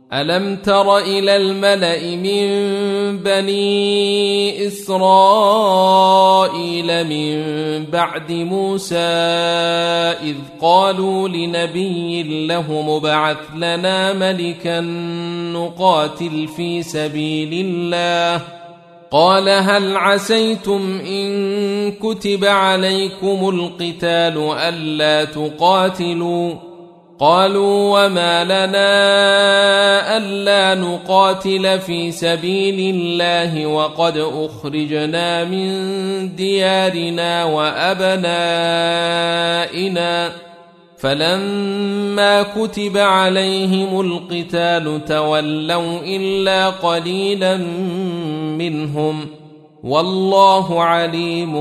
ألم تر إلى الملأ من بني إسرائيل من بعد موسى إذ قالوا لنبي له مبعث لنا ملكا نقاتل في سبيل الله قال هل عسيتم إن كتب عليكم القتال ألا تقاتلوا قالوا وما لنا ألا نقاتل في سبيل الله وقد أخرجنا من ديارنا وأبنائنا فلما كتب عليهم القتال تولوا إلا قليلا منهم والله عليم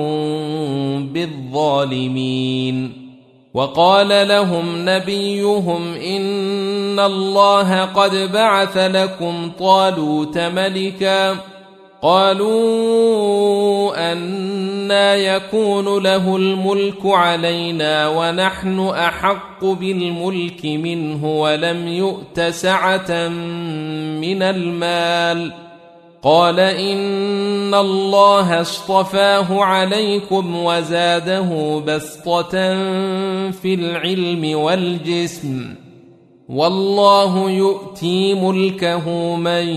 بالظالمين وقال لهم نبيهم إن الله قد بعث لكم طالوت ملكا قالوا أنى يكون له الملك علينا ونحن أحق بالملك منه ولم يؤت سعة من المال قال إن الله اصطفاه عليكم وزاده بسطة في العلم والجسم والله يؤتي ملكه من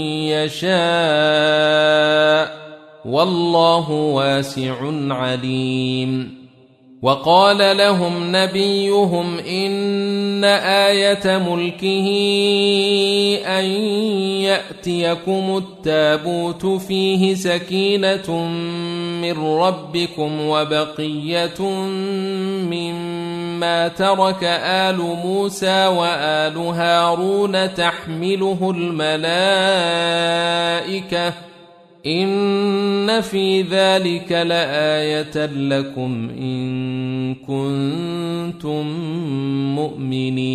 يشاء والله واسع عليم وقال لهم نبيهم إن آية ملكه أن يأتيكم التابوت فيه سكينة من ربكم وبقية مما ترك آل موسى وآل هارون تحمله الملائكة إن في ذلك لآية لكم إن كنتم مؤمنين